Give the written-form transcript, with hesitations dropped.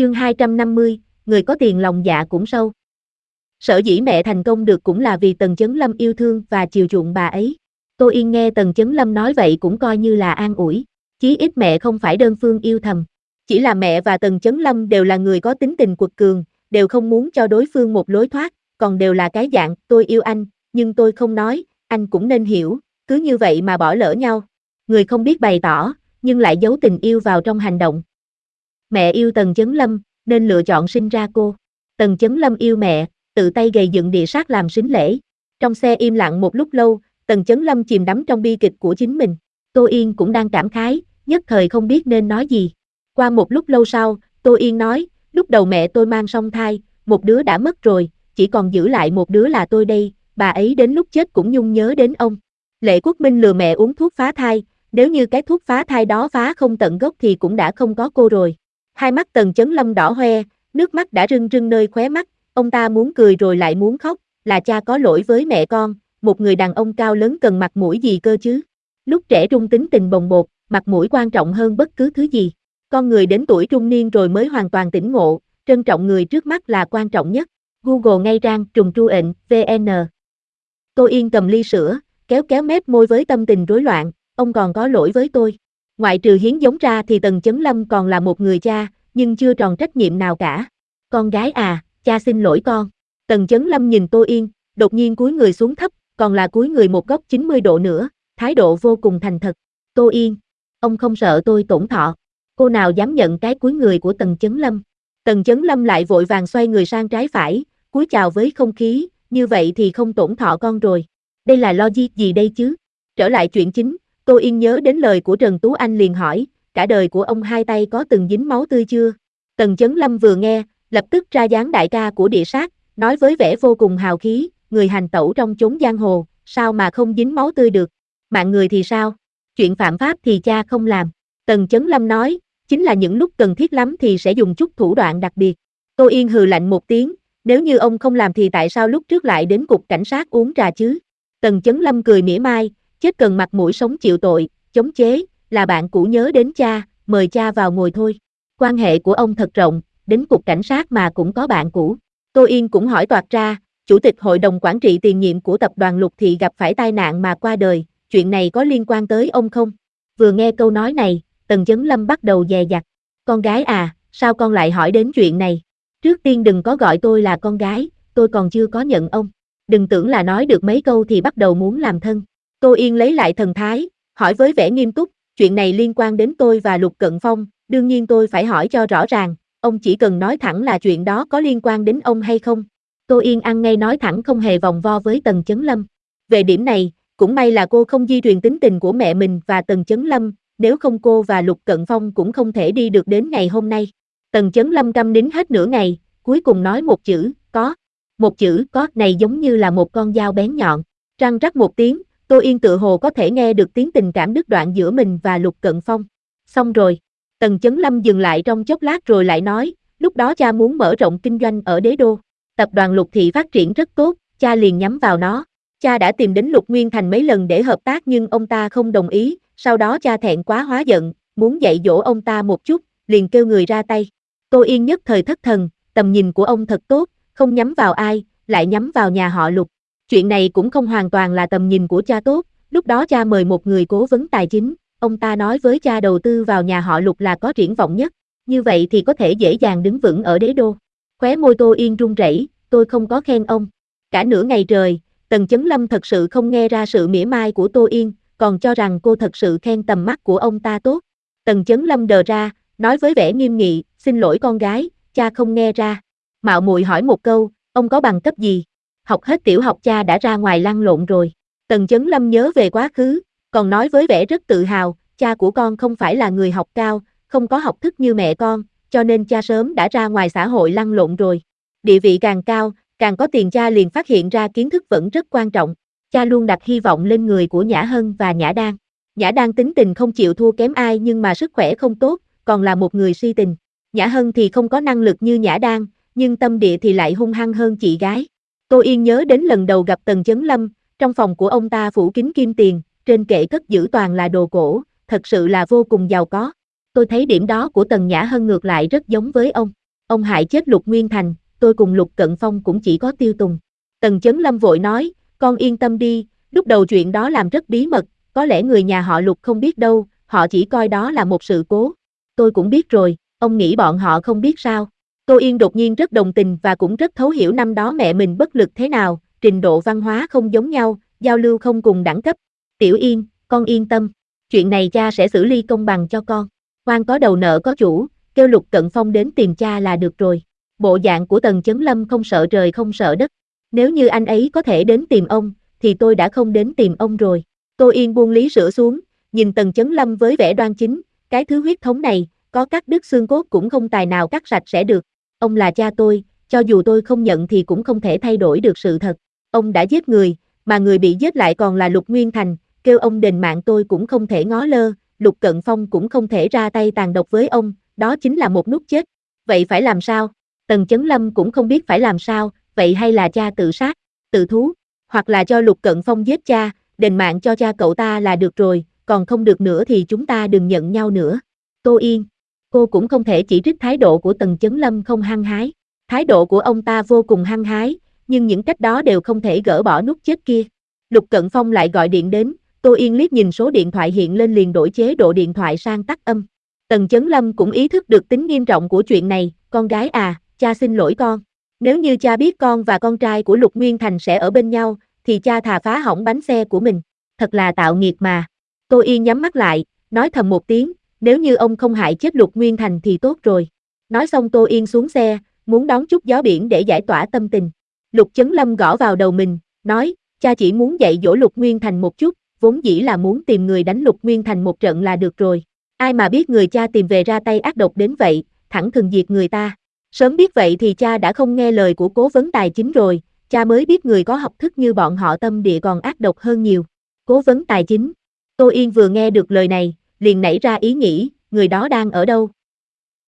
Chương 250, người có tiền lòng dạ cũng sâu. Sở dĩ mẹ thành công được cũng là vì Tần Chấn Lâm yêu thương và chiều chuộng bà ấy. Tô Yên nghe Tần Chấn Lâm nói vậy cũng coi như là an ủi, chí ít mẹ không phải đơn phương yêu thầm. Chỉ là mẹ và Tần Chấn Lâm đều là người có tính tình quật cường, đều không muốn cho đối phương một lối thoát, còn đều là cái dạng, tôi yêu anh, nhưng tôi không nói, anh cũng nên hiểu, cứ như vậy mà bỏ lỡ nhau. Người không biết bày tỏ, nhưng lại giấu tình yêu vào trong hành động. Mẹ yêu Tần Chấn Lâm, nên lựa chọn sinh ra cô. Tần Chấn Lâm yêu mẹ, tự tay gầy dựng địa sát làm sính lễ. Trong xe im lặng một lúc lâu, Tần Chấn Lâm chìm đắm trong bi kịch của chính mình. Tô Yên cũng đang cảm khái, nhất thời không biết nên nói gì. Qua một lúc lâu sau, Tô Yên nói, lúc đầu mẹ tôi mang song thai, một đứa đã mất rồi, chỉ còn giữ lại một đứa là tôi đây, bà ấy đến lúc chết cũng nhung nhớ đến ông. Lệ Quốc Minh lừa mẹ uống thuốc phá thai, nếu như cái thuốc phá thai đó phá không tận gốc thì cũng đã không có cô rồi. Hai mắt Tần Chấn Lâm đỏ hoe, nước mắt đã rưng rưng nơi khóe mắt, ông ta muốn cười rồi lại muốn khóc, là cha có lỗi với mẹ con, một người đàn ông cao lớn cần mặt mũi gì cơ chứ. Lúc trẻ trung tính tình bồng bột, mặt mũi quan trọng hơn bất cứ thứ gì. Con người đến tuổi trung niên rồi mới hoàn toàn tỉnh ngộ, trân trọng người trước mắt là quan trọng nhất. Google ngay trang trùng tru ệnh, VN. Tô Yên cầm ly sữa, kéo kéo mép môi với tâm tình rối loạn, ông còn có lỗi với tôi. Ngoại trừ hiến giống ra thì Tần Chấn Lâm còn là một người cha, nhưng chưa tròn trách nhiệm nào cả. Con gái à, cha xin lỗi con. Tần Chấn Lâm nhìn Tô Yên, đột nhiên cúi người xuống thấp, còn là cúi người một góc 90 độ nữa, thái độ vô cùng thành thật. Tô Yên, ông không sợ tôi tổn thọ. Cô nào dám nhận cái cúi người của Tần Chấn Lâm. Tần Chấn Lâm lại vội vàng xoay người sang trái phải, cúi chào với không khí, như vậy thì không tổn thọ con rồi. Đây là logic gì đây chứ? Trở lại chuyện chính, Tô Yên nhớ đến lời của Trần Tú Anh liền hỏi, cả đời của ông hai tay có từng dính máu tươi chưa? Tần Chấn Lâm vừa nghe, lập tức ra dáng đại ca của địa sát, nói với vẻ vô cùng hào khí, người hành tẩu trong chốn giang hồ, sao mà không dính máu tươi được? Mạng người thì sao? Chuyện phạm pháp thì cha không làm. Tần Chấn Lâm nói, chính là những lúc cần thiết lắm thì sẽ dùng chút thủ đoạn đặc biệt. Tô Yên hừ lạnh một tiếng, nếu như ông không làm thì tại sao lúc trước lại đến cục cảnh sát uống trà chứ? Tần Chấn Lâm cười mỉa mai, chết cần mặt mũi sống chịu tội, chống chế, là bạn cũ nhớ đến cha, mời cha vào ngồi thôi. Quan hệ của ông thật rộng, đến cục cảnh sát mà cũng có bạn cũ. Tô Yên cũng hỏi toạc ra, chủ tịch hội đồng quản trị tiền nhiệm của tập đoàn Lục Thị gặp phải tai nạn mà qua đời, chuyện này có liên quan tới ông không? Vừa nghe câu nói này, Tần Chấn Lâm bắt đầu dè dặt. Con gái à, sao con lại hỏi đến chuyện này? Trước tiên đừng có gọi tôi là con gái, tôi còn chưa có nhận ông. Đừng tưởng là nói được mấy câu thì bắt đầu muốn làm thân. Tô Yên lấy lại thần thái, hỏi với vẻ nghiêm túc, chuyện này liên quan đến tôi và Lục Cận Phong, đương nhiên tôi phải hỏi cho rõ ràng, ông chỉ cần nói thẳng là chuyện đó có liên quan đến ông hay không. Tô Yên ăn ngay nói thẳng không hề vòng vo với Tần Chấn Lâm. Về điểm này, cũng may là cô không di truyền tính tình của mẹ mình và Tần Chấn Lâm, nếu không cô và Lục Cận Phong cũng không thể đi được đến ngày hôm nay. Tần Chấn Lâm câm nín hết nửa ngày, cuối cùng nói một chữ, có. Một chữ có này giống như là một con dao bén nhọn. Răng rắc một tiếng, Tô Yên tự hồ có thể nghe được tiếng tình cảm đứt đoạn giữa mình và Lục Cận Phong. Xong rồi. Tần Chấn Lâm dừng lại trong chốc lát rồi lại nói, lúc đó cha muốn mở rộng kinh doanh ở Đế Đô. Tập đoàn Lục Thị phát triển rất tốt, cha liền nhắm vào nó. Cha đã tìm đến Lục Nguyên Thành mấy lần để hợp tác nhưng ông ta không đồng ý, sau đó cha thẹn quá hóa giận, muốn dạy dỗ ông ta một chút, liền kêu người ra tay. Tô Yên nhất thời thất thần, tầm nhìn của ông thật tốt, không nhắm vào ai, lại nhắm vào nhà họ Lục. Chuyện này cũng không hoàn toàn là tầm nhìn của cha tốt, lúc đó cha mời một người cố vấn tài chính, ông ta nói với cha đầu tư vào nhà họ Lục là có triển vọng nhất, như vậy thì có thể dễ dàng đứng vững ở Đế Đô. Khóe môi Tô Yên run rẩy, tôi không có khen ông. Cả nửa ngày trời, Tần Chấn Lâm thật sự không nghe ra sự mỉa mai của Tô Yên, còn cho rằng cô thật sự khen tầm mắt của ông ta tốt. Tần Chấn Lâm đờ ra, nói với vẻ nghiêm nghị, xin lỗi con gái, cha không nghe ra. Mạo muội hỏi một câu, ông có bằng cấp gì? Học hết tiểu học cha đã ra ngoài lăn lộn rồi. Tần Chấn Lâm nhớ về quá khứ, còn nói với vẻ rất tự hào, cha của con không phải là người học cao, không có học thức như mẹ con, cho nên cha sớm đã ra ngoài xã hội lăn lộn rồi. Địa vị càng cao, càng có tiền cha liền phát hiện ra kiến thức vẫn rất quan trọng. Cha luôn đặt hy vọng lên người của Nhã Hân và Nhã Đan. Nhã Đan tính tình không chịu thua kém ai nhưng mà sức khỏe không tốt, còn là một người si tình. Nhã Hân thì không có năng lực như Nhã Đan, nhưng tâm địa thì lại hung hăng hơn chị gái. Tô Yên nhớ đến lần đầu gặp Tần Chấn Lâm, trong phòng của ông ta phủ kín kim tiền, trên kệ cất giữ toàn là đồ cổ, thật sự là vô cùng giàu có. Tôi thấy điểm đó của Tần Nhã Hân ngược lại rất giống với ông. ông hại chết Lục Nguyên Thành, tôi cùng Lục Cận Phong cũng chỉ có tiêu tùng. Tần Chấn Lâm vội nói, con yên tâm đi, lúc đầu chuyện đó làm rất bí mật, có lẽ người nhà họ Lục không biết đâu, họ chỉ coi đó là một sự cố. Tôi cũng biết rồi, ông nghĩ bọn họ không biết sao. Tô Yên đột nhiên rất đồng tình và cũng rất thấu hiểu năm đó mẹ mình bất lực thế nào, trình độ văn hóa không giống nhau, giao lưu không cùng đẳng cấp. Tiểu Yên, con yên tâm, chuyện này cha sẽ xử lý công bằng cho con. Oan có đầu nợ có chủ, kêu Lục Cận Phong đến tìm cha là được rồi. Bộ dạng của Tần Chấn Lâm không sợ trời không sợ đất. Nếu như anh ấy có thể đến tìm ông, thì tôi đã không đến tìm ông rồi. Tô Yên buông lý sữa xuống, nhìn Tần Chấn Lâm với vẻ đoan chính, cái thứ huyết thống này, có cắt đứt xương cốt cũng không tài nào cắt sạch sẽ được. Ông là cha tôi, cho dù tôi không nhận thì cũng không thể thay đổi được sự thật. Ông đã giết người, mà người bị giết lại còn là Lục Nguyên Thành, kêu ông đền mạng tôi cũng không thể ngó lơ, Lục Cận Phong cũng không thể ra tay tàn độc với ông, đó chính là một nút chết. Vậy phải làm sao? Tần Chấn Lâm cũng không biết phải làm sao, vậy hay là cha tự sát, tự thú, hoặc là cho Lục Cận Phong giết cha, đền mạng cho cha cậu ta là được rồi, còn không được nữa thì chúng ta đừng nhận nhau nữa. Tô Yên, cô cũng không thể chỉ trích thái độ của Tần Chấn Lâm không hăng hái. Thái độ của ông ta vô cùng hăng hái, nhưng những cách đó đều không thể gỡ bỏ nút chết kia. Lục Cận Phong lại gọi điện đến, Tô Yên liếc nhìn số điện thoại hiện lên liền đổi chế độ điện thoại sang tắt âm. Tần Chấn Lâm cũng ý thức được tính nghiêm trọng của chuyện này, con gái à, cha xin lỗi con. Nếu như cha biết con và con trai của Lục Nguyên Thành sẽ ở bên nhau, thì cha thà phá hỏng bánh xe của mình. Thật là tạo nghiệt mà. Tô Yên nhắm mắt lại, nói thầm một tiếng, nếu như ông không hại chết Lục Nguyên Thành thì tốt rồi. Nói xong Tô Yên xuống xe, muốn đón chút gió biển để giải tỏa tâm tình. Lục Chấn Lâm gõ vào đầu mình, nói, cha chỉ muốn dạy dỗ Lục Nguyên Thành một chút, vốn dĩ là muốn tìm người đánh Lục Nguyên Thành một trận là được rồi. Ai mà biết người cha tìm về ra tay ác độc đến vậy, thẳng thừng diệt người ta. Sớm biết vậy thì cha đã không nghe lời của cố vấn tài chính rồi, cha mới biết người có học thức như bọn họ tâm địa còn ác độc hơn nhiều. Cố vấn tài chính. Tô Yên vừa nghe được lời này, liền nảy ra ý nghĩ, người đó đang ở đâu?